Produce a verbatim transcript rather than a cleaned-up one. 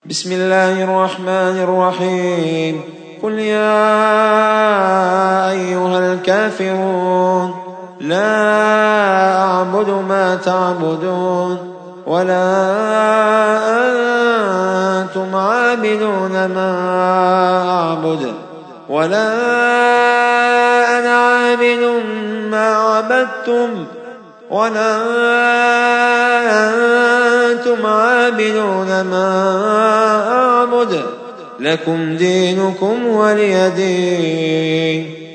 بسم الله الرحمن الرحيم قل يا أيها الكافرون لا أعبد ما تعبدون ولا أنتم عابدون ما أعبد ولا أنا عابد ما عبدتم ولا أنتم عابدون ما أعبد لكم دينكم ولي دين.